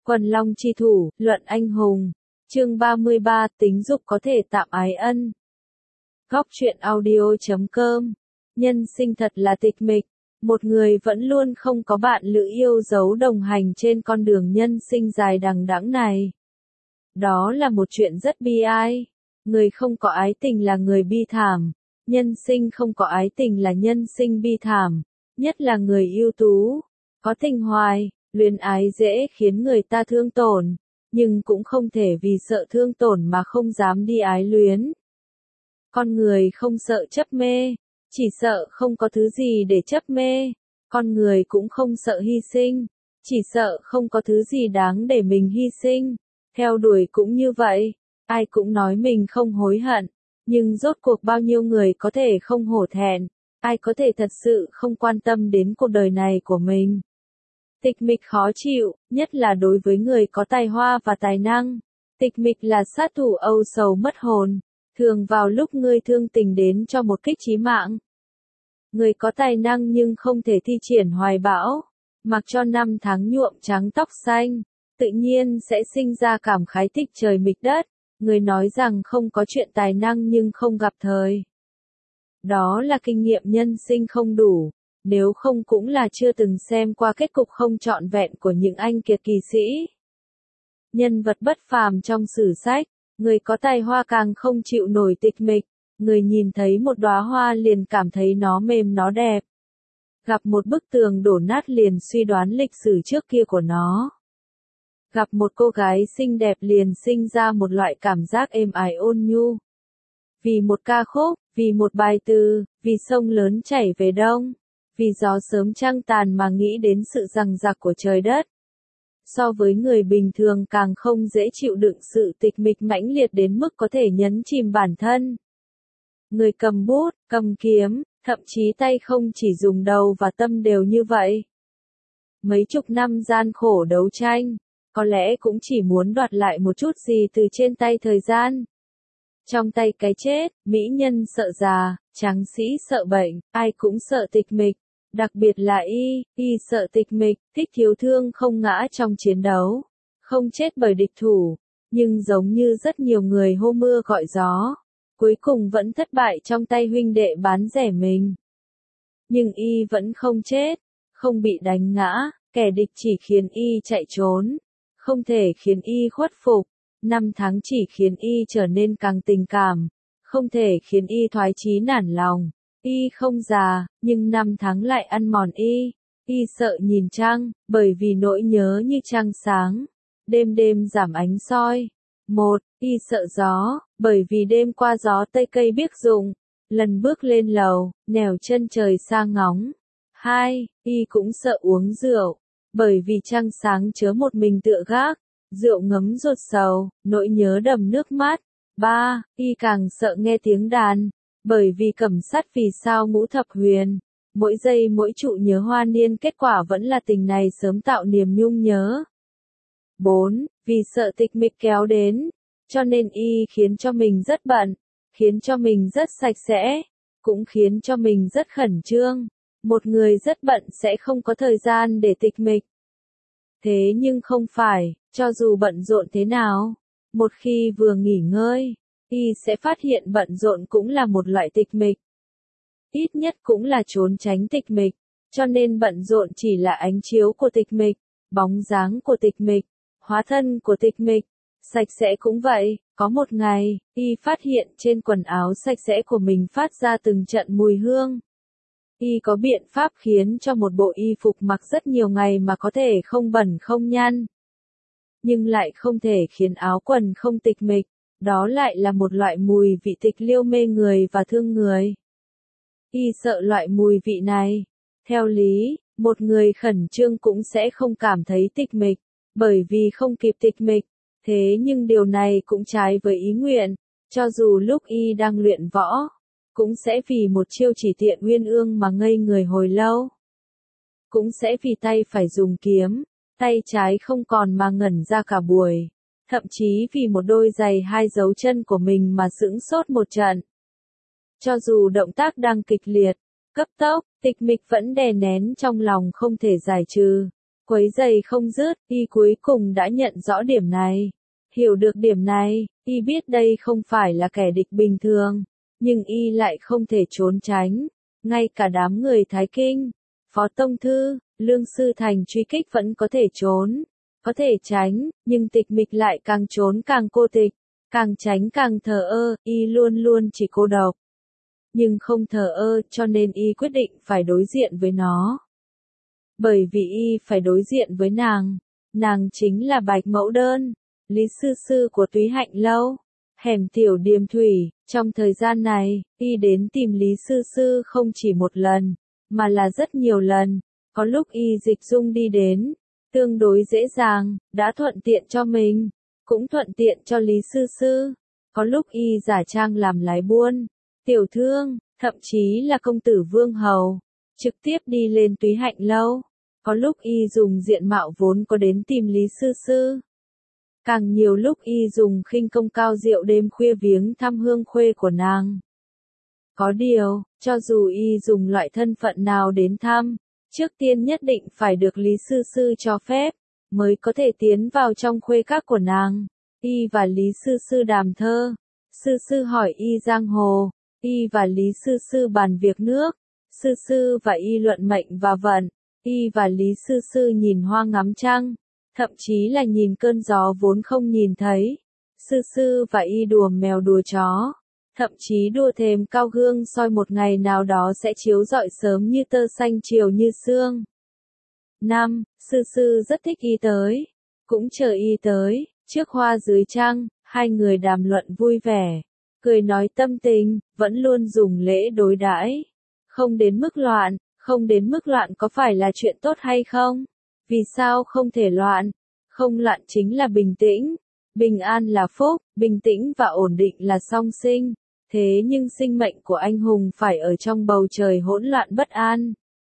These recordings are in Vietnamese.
Quần long chi thủ, luận anh hùng. Chương 33, tính dục có thể tạm ái ân. Góc truyện audio.com. Nhân sinh thật là tịch mịch. Một người vẫn luôn không có bạn lữ yêu dấu đồng hành trên con đường nhân sinh dài đằng đẵng này. Đó là một chuyện rất bi ai. Người không có ái tình là người bi thảm. Nhân sinh không có ái tình là nhân sinh bi thảm. Nhất là người ưu tú. Có tình hoài, luyến ái dễ khiến người ta thương tổn. Nhưng cũng không thể vì sợ thương tổn mà không dám đi ái luyến. Con người không sợ chấp mê. Chỉ sợ không có thứ gì để chấp mê. Con người cũng không sợ hy sinh. Chỉ sợ không có thứ gì đáng để mình hy sinh. Theo đuổi cũng như vậy. Ai cũng nói mình không hối hận. Nhưng rốt cuộc bao nhiêu người có thể không hổ thẹn. Ai có thể thật sự không quan tâm đến cuộc đời này của mình. Tịch mịch khó chịu, nhất là đối với người có tài hoa và tài năng. Tịch mịch là sát thủ âu sầu mất hồn. Thường vào lúc ngươi thương tình đến cho một kích chí mạng. Người có tài năng nhưng không thể thi triển hoài bão. Mặc cho năm tháng nhuộm trắng tóc xanh. Tự nhiên sẽ sinh ra cảm khái thích trời mịch đất. Người nói rằng không có chuyện tài năng nhưng không gặp thời. Đó là kinh nghiệm nhân sinh không đủ. Nếu không cũng là chưa từng xem qua kết cục không trọn vẹn của những anh kiệt kỳ sĩ. Nhân vật bất phàm trong sử sách, người có tài hoa càng không chịu nổi tịch mịch, người nhìn thấy một đóa hoa liền cảm thấy nó mềm nó đẹp. Gặp một bức tường đổ nát liền suy đoán lịch sử trước kia của nó. Gặp một cô gái xinh đẹp liền sinh ra một loại cảm giác êm ái ôn nhu. Vì một ca khúc, vì một bài từ, vì sông lớn chảy về đông. Vì gió sớm trăng tàn mà nghĩ đến sự giằng giặc của trời đất. So với người bình thường càng không dễ chịu đựng sự tịch mịch mãnh liệt đến mức có thể nhấn chìm bản thân. Người cầm bút, cầm kiếm, thậm chí tay không chỉ dùng đầu và tâm đều như vậy. Mấy chục năm gian khổ đấu tranh, có lẽ cũng chỉ muốn đoạt lại một chút gì từ trên tay thời gian. Trong tay cái chết, mỹ nhân sợ già, tráng sĩ sợ bệnh, ai cũng sợ tịch mịch. Đặc biệt là y sợ tịch mịch, thích thiếu thương không ngã trong chiến đấu, không chết bởi địch thủ, nhưng giống như rất nhiều người hô mưa gọi gió, cuối cùng vẫn thất bại trong tay huynh đệ bán rẻ mình. Nhưng y vẫn không chết, không bị đánh ngã, kẻ địch chỉ khiến y chạy trốn, không thể khiến y khuất phục, năm tháng chỉ khiến y trở nên càng tình cảm, không thể khiến y thoái chí nản lòng. Y không già, nhưng năm tháng lại ăn mòn y. Y sợ nhìn trăng, bởi vì nỗi nhớ như trăng sáng. Đêm đêm giảm ánh soi. 1. Y sợ gió, bởi vì đêm qua gió tây cây biếc rụng. Lần bước lên lầu, nẻo chân trời xa ngóng. 2. Y cũng sợ uống rượu, bởi vì trăng sáng chớ một mình tựa gác. Rượu ngấm ruột sầu, nỗi nhớ đầm nước mắt. 3. Y càng sợ nghe tiếng đàn. Bởi vì cẩm sát vì sao ngũ thập huyền, mỗi giây mỗi trụ nhớ hoa niên kết quả vẫn là tình này sớm tạo niềm nhung nhớ. 4. Vì sợ tịch mịch kéo đến, cho nên y khiến cho mình rất bận, khiến cho mình rất sạch sẽ, cũng khiến cho mình rất khẩn trương. Một người rất bận sẽ không có thời gian để tịch mịch. Thế nhưng không phải, cho dù bận rộn thế nào, một khi vừa nghỉ ngơi, y sẽ phát hiện bận rộn cũng là một loại tịch mịch. Ít nhất cũng là trốn tránh tịch mịch, cho nên bận rộn chỉ là ánh chiếu của tịch mịch, bóng dáng của tịch mịch, hóa thân của tịch mịch. Sạch sẽ cũng vậy, có một ngày, y phát hiện trên quần áo sạch sẽ của mình phát ra từng trận mùi hương. Y có biện pháp khiến cho một bộ y phục mặc rất nhiều ngày mà có thể không bẩn không nhăn. Nhưng lại không thể khiến áo quần không tịch mịch. Đó lại là một loại mùi vị tịch liêu mê người và thương người. Y sợ loại mùi vị này. Theo lý, một người khẩn trương cũng sẽ không cảm thấy tịch mịch, bởi vì không kịp tịch mịch. Thế nhưng điều này cũng trái với ý nguyện, cho dù lúc y đang luyện võ, cũng sẽ vì một chiêu chỉ tiện uyên ương mà ngây người hồi lâu. Cũng sẽ vì tay phải dùng kiếm, tay trái không còn mà ngẩn ra cả buổi. Thậm chí vì một đôi giày hai dấu chân của mình mà sững sốt một trận. Cho dù động tác đang kịch liệt, cấp tốc, tịch mịch vẫn đè nén trong lòng không thể giải trừ. quấy rầy không dứt, y cuối cùng đã nhận rõ điểm này. Hiểu được điểm này, y biết đây không phải là kẻ địch bình thường, nhưng y lại không thể trốn tránh. Ngay cả đám người Thái Kinh, Phó Tông Thư, Lương Sư Thành truy kích vẫn có thể trốn, có thể tránh, nhưng Tịch Mịch lại càng trốn càng cô tịch, càng tránh càng thờ ơ, y luôn luôn chỉ cô độc. Nhưng không thờ ơ cho nên y quyết định phải đối diện với nó. Bởi vì y phải đối diện với nàng chính là Bạch Mẫu Đơn, Lý Sư Sư của Túy Hạnh Lâu, hẻm Tiểu Điềm Thủy. Trong thời gian này, y đến tìm Lý Sư Sư không chỉ một lần, mà là rất nhiều lần. Có lúc y dịch dung đi đến, tương đối dễ dàng, đã thuận tiện cho mình, cũng thuận tiện cho Lý Sư Sư. Có lúc y giả trang làm lái buôn, tiểu thương, thậm chí là công tử Vương Hầu, trực tiếp đi lên Túy Hạnh Lâu. Có lúc y dùng diện mạo vốn có đến tìm Lý Sư Sư. Càng nhiều lúc y dùng khinh công cao diệu đêm khuya viếng thăm hương khuê của nàng. Có điều, cho dù y dùng loại thân phận nào đến thăm, trước tiên nhất định phải được Lý Sư Sư cho phép, mới có thể tiến vào trong khuê các của nàng. Y và Lý Sư Sư đàm thơ, Sư Sư hỏi y giang hồ, y và Lý Sư Sư bàn việc nước, Sư Sư và y luận mệnh và vận, y và Lý Sư Sư nhìn hoa ngắm trăng, thậm chí là nhìn cơn gió vốn không nhìn thấy. Sư Sư và y đùa mèo đùa chó, thậm chí đùa thềm cao gương soi một ngày nào đó sẽ chiếu rọi sớm như tơ xanh chiều như sương. 5. Sư Sư rất thích y tới, cũng chờ y tới, trước hoa dưới trăng, hai người đàm luận vui vẻ, cười nói tâm tình, vẫn luôn dùng lễ đối đãi, không đến mức loạn. Không đến mức loạn có phải là chuyện tốt hay không? Vì sao không thể loạn? Không loạn chính là bình tĩnh. Bình an là phúc, bình tĩnh và ổn định là song sinh. Thế nhưng sinh mệnh của anh hùng phải ở trong bầu trời hỗn loạn bất an,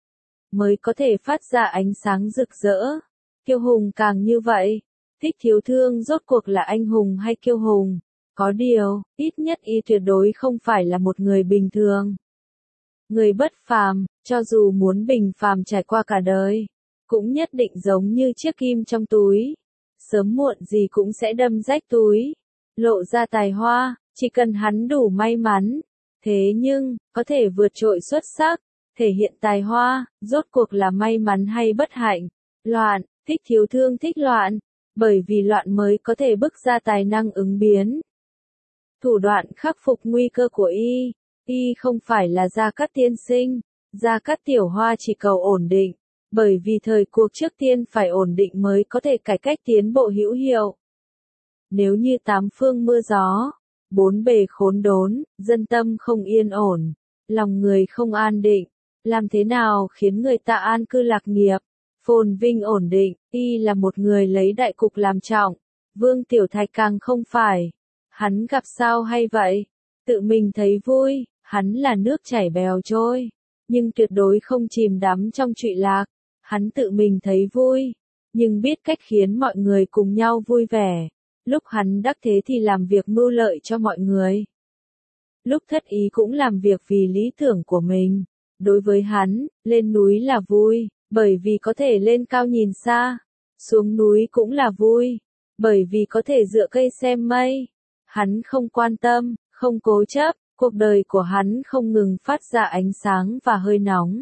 mới có thể phát ra ánh sáng rực rỡ. Kiêu hùng càng như vậy. Thích Thiếu Thương rốt cuộc là anh hùng hay kiêu hùng? Có điều, ít nhất y tuyệt đối không phải là một người bình thường. Người bất phàm, cho dù muốn bình phàm trải qua cả đời, cũng nhất định giống như chiếc kim trong túi. Sớm muộn gì cũng sẽ đâm rách túi, lộ ra tài hoa, chỉ cần hắn đủ may mắn. Thế nhưng, có thể vượt trội xuất sắc, thể hiện tài hoa, rốt cuộc là may mắn hay bất hạnh. Loạn, Thích Thiếu Thương thích loạn, bởi vì loạn mới có thể bức ra tài năng ứng biến. Thủ đoạn khắc phục nguy cơ của y. Y không phải là Gia Cát tiên sinh, Gia Cát tiểu hoa chỉ cầu ổn định, bởi vì thời cuộc trước tiên phải ổn định mới có thể cải cách tiến bộ hữu hiệu. Nếu như tám phương mưa gió, bốn bề khốn đốn, dân tâm không yên ổn, lòng người không an định, làm thế nào khiến người ta an cư lạc nghiệp, phồn vinh ổn định? Y là một người lấy đại cục làm trọng, Vương Tiểu Thạch càng không phải. Hắn gặp sao hay vậy? Tự mình thấy vui. Hắn là nước chảy bèo trôi, nhưng tuyệt đối không chìm đắm trong trụy lạc. Hắn tự mình thấy vui, nhưng biết cách khiến mọi người cùng nhau vui vẻ. Lúc hắn đắc thế thì làm việc mưu lợi cho mọi người. Lúc thất ý cũng làm việc vì lý tưởng của mình. Đối với hắn, lên núi là vui, bởi vì có thể lên cao nhìn xa. Xuống núi cũng là vui, bởi vì có thể dựa cây xem mây. Hắn không quan tâm, không cố chấp. Cuộc đời của hắn không ngừng phát ra ánh sáng và hơi nóng.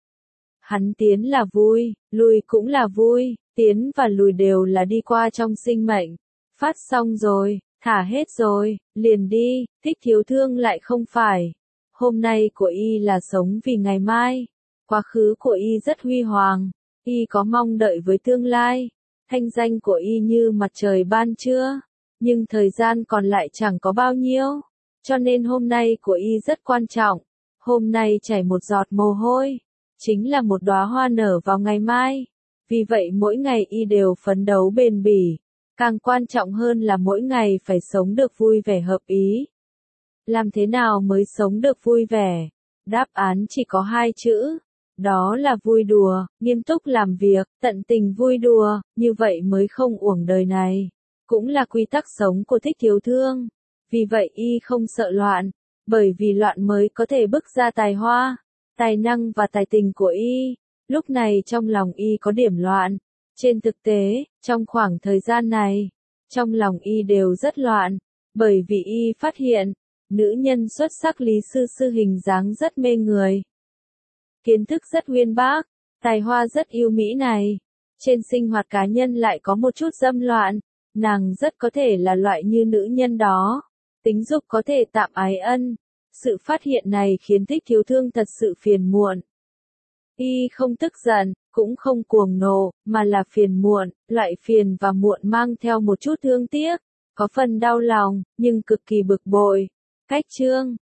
Hắn tiến là vui, lùi cũng là vui, tiến và lùi đều là đi qua trong sinh mệnh. Phát xong rồi, thả hết rồi, liền đi. Thích Thiếu Thương lại không phải. Hôm nay của y là sống vì ngày mai. Quá khứ của y rất huy hoàng, y có mong đợi với tương lai. Thanh danh của y như mặt trời ban trưa, nhưng thời gian còn lại chẳng có bao nhiêu. Cho nên hôm nay của y rất quan trọng. Hôm nay chảy một giọt mồ hôi, chính là một đóa hoa nở vào ngày mai. Vì vậy mỗi ngày y đều phấn đấu bền bỉ. Càng quan trọng hơn là mỗi ngày phải sống được vui vẻ hợp ý. Làm thế nào mới sống được vui vẻ? Đáp án chỉ có hai chữ. Đó là vui đùa, nghiêm túc làm việc, tận tình vui đùa, như vậy mới không uổng đời này. Cũng là quy tắc sống của Thích Thiếu Thương. Vì vậy y không sợ loạn, bởi vì loạn mới có thể bức ra tài hoa, tài năng và tài tình của y. Lúc này trong lòng y có điểm loạn, Trên thực tế, trong khoảng thời gian này, trong lòng y đều rất loạn, bởi vì y phát hiện, nữ nhân xuất sắc Lý Sư Sư hình dáng rất mê người. Kiến thức rất uyên bác, tài hoa rất yêu mỹ này. Trên sinh hoạt cá nhân lại có một chút dâm loạn, nàng rất có thể là loại như nữ nhân đó. Tính dục có thể tạm ái ân. Sự phát hiện này khiến Thích Thiếu Thương thật sự phiền muộn. Y không tức giận, cũng không cuồng nộ, mà là phiền muộn, loại phiền và muộn mang theo một chút thương tiếc, có phần đau lòng, nhưng cực kỳ bực bội. Cách chương